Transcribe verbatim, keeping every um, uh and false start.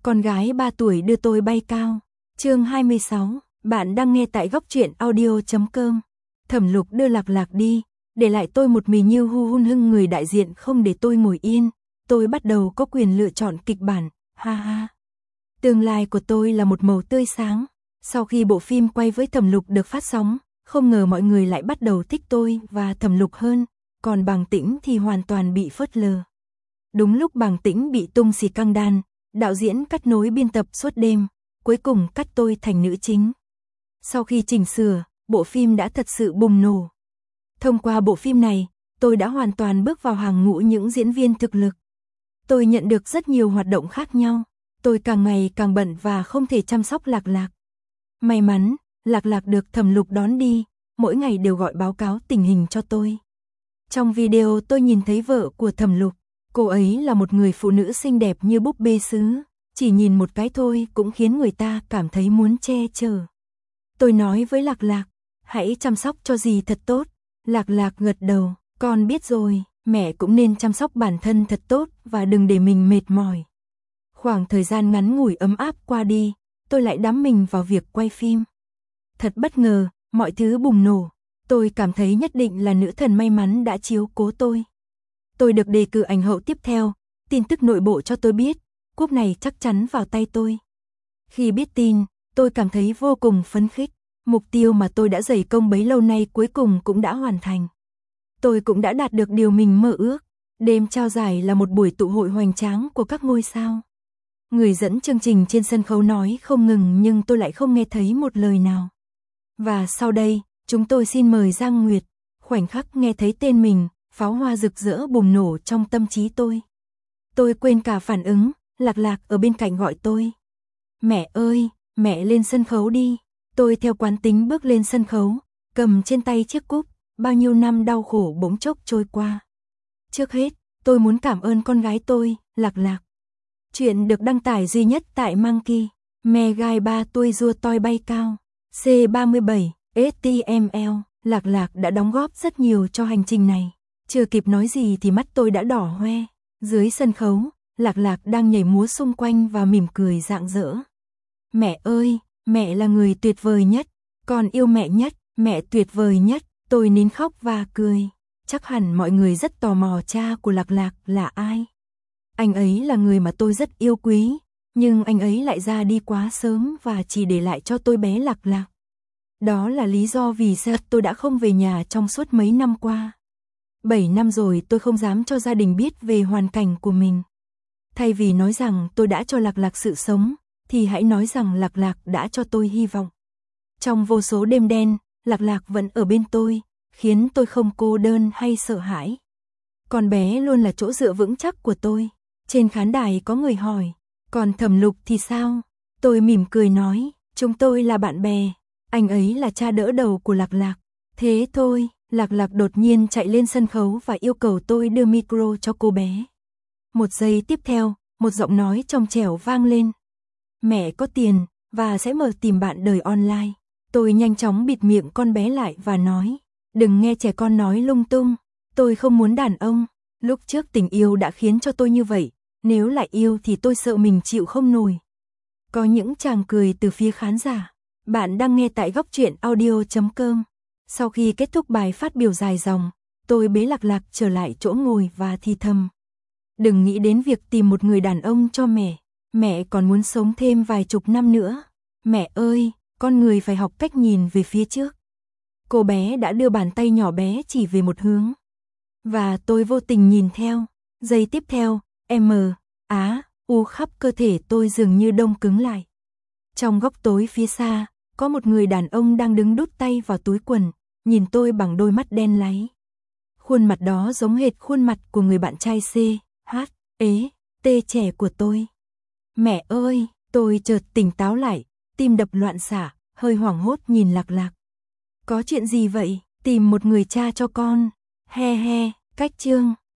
Con gái ba tuổi đưa tôi bay cao. Chương hai mươi sáu, bạn đang nghe tại góc truyện audio chấm com. Thẩm Lục đưa Lạc Lạc đi, để lại tôi một mình như hu hun hưng, người đại diện không để tôi ngồi yên. Tôi bắt đầu có quyền lựa chọn kịch bản, ha ha. Tương lai của tôi là một màu tươi sáng. Sau khi bộ phim quay với Thẩm Lục được phát sóng, không ngờ mọi người lại bắt đầu thích tôi và Thẩm Lục hơn, còn Bàng Tĩnh thì hoàn toàn bị phớt lờ. Đúng lúc Bàng Tĩnh bị tung xì căng đan, đạo diễn cắt nối biên tập suốt đêm, cuối cùng cắt tôi thành nữ chính. Sau khi chỉnh sửa, bộ phim đã thật sự bùng nổ. Thông qua bộ phim này, tôi đã hoàn toàn bước vào hàng ngũ những diễn viên thực lực. Tôi nhận được rất nhiều hoạt động khác nhau, tôi càng ngày càng bận và không thể chăm sóc Lạc Lạc. May mắn, Lạc Lạc được Thẩm Lục đón đi, mỗi ngày đều gọi báo cáo tình hình cho tôi. Trong video tôi nhìn thấy vợ của Thẩm Lục, cô ấy là một người phụ nữ xinh đẹp như búp bê sứ, chỉ nhìn một cái thôi cũng khiến người ta cảm thấy muốn che chở. Tôi nói với Lạc Lạc, hãy chăm sóc cho dì thật tốt. Lạc Lạc gật đầu, con biết rồi, mẹ cũng nên chăm sóc bản thân thật tốt và đừng để mình mệt mỏi. Khoảng thời gian ngắn ngủi ấm áp qua đi, tôi lại đắm mình vào việc quay phim. Thật bất ngờ, mọi thứ bùng nổ, tôi cảm thấy nhất định là nữ thần may mắn đã chiếu cố tôi. Tôi được đề cử ảnh hậu tiếp theo, tin tức nội bộ cho tôi biết, cúp này chắc chắn vào tay tôi. Khi biết tin, tôi cảm thấy vô cùng phấn khích, mục tiêu mà tôi đã dày công bấy lâu nay cuối cùng cũng đã hoàn thành. Tôi cũng đã đạt được điều mình mơ ước, đêm trao giải là một buổi tụ hội hoành tráng của các ngôi sao. Người dẫn chương trình trên sân khấu nói không ngừng nhưng tôi lại không nghe thấy một lời nào. Và sau đây, chúng tôi xin mời Giang Nguyệt. Khoảnh khắc nghe thấy tên mình, pháo hoa rực rỡ bùng nổ trong tâm trí tôi. Tôi quên cả phản ứng, Lạc Lạc ở bên cạnh gọi tôi. Mẹ ơi, mẹ lên sân khấu đi. Tôi theo quán tính bước lên sân khấu, cầm trên tay chiếc cúp, bao nhiêu năm đau khổ bỗng chốc trôi qua. Trước hết, tôi muốn cảm ơn con gái tôi, Lạc Lạc. Chuyện được đăng tải duy nhất tại Monkey, mẹ gai ba tôi rua toi bay cao, C ba mươi bảy, ét tê em lờ, Lạc Lạc đã đóng góp rất nhiều cho hành trình này. Chưa kịp nói gì thì mắt tôi đã đỏ hoe. Dưới sân khấu, Lạc Lạc đang nhảy múa xung quanh và mỉm cười rạng rỡ. Mẹ ơi, mẹ là người tuyệt vời nhất, con yêu mẹ nhất, mẹ tuyệt vời nhất. Tôi nín khóc và cười. Chắc hẳn mọi người rất tò mò cha của Lạc Lạc là ai. Anh ấy là người mà tôi rất yêu quý, nhưng anh ấy lại ra đi quá sớm và chỉ để lại cho tôi bé Lạc Lạc. Đó là lý do vì sao tôi đã không về nhà trong suốt mấy năm qua. Bảy năm rồi tôi không dám cho gia đình biết về hoàn cảnh của mình. Thay vì nói rằng tôi đã cho Lạc Lạc sự sống, thì hãy nói rằng Lạc Lạc đã cho tôi hy vọng. Trong vô số đêm đen, Lạc Lạc vẫn ở bên tôi, khiến tôi không cô đơn hay sợ hãi. Con bé luôn là chỗ dựa vững chắc của tôi. Trên khán đài có người hỏi, còn Thẩm Lục thì sao? Tôi mỉm cười nói, chúng tôi là bạn bè, anh ấy là cha đỡ đầu của Lạc Lạc. Thế thôi, Lạc Lạc đột nhiên chạy lên sân khấu và yêu cầu tôi đưa micro cho cô bé. Một giây tiếp theo, một giọng nói trong trẻo vang lên. Mẹ có tiền, và sẽ mở tìm bạn đời online. Tôi nhanh chóng bịt miệng con bé lại và nói, đừng nghe trẻ con nói lung tung, tôi không muốn đàn ông. Lúc trước tình yêu đã khiến cho tôi như vậy, nếu lại yêu thì tôi sợ mình chịu không nổi. Có những tràng cười từ phía khán giả. Bạn đang nghe tại góc truyện audio chấm com. Sau khi kết thúc bài phát biểu dài dòng, tôi bế Lạc Lạc trở lại chỗ ngồi và thì thầm. Đừng nghĩ đến việc tìm một người đàn ông cho mẹ, mẹ còn muốn sống thêm vài chục năm nữa. Mẹ ơi, con người phải học cách nhìn về phía trước. Cô bé đã đưa bàn tay nhỏ bé chỉ về một hướng. Và tôi vô tình nhìn theo. Giây tiếp theo, M, Á, U khắp cơ thể tôi dường như đông cứng lại. Trong góc tối phía xa, có một người đàn ông đang đứng đút tay vào túi quần, nhìn tôi bằng đôi mắt đen láy. Khuôn mặt đó giống hệt khuôn mặt của người bạn trai C, H, ế, T trẻ của tôi. Mẹ ơi, tôi chợt tỉnh táo lại, tim đập loạn xạ, hơi hoảng hốt nhìn Lạc Lạc. Có chuyện gì vậy? Tìm một người cha cho con. He he, cách chương.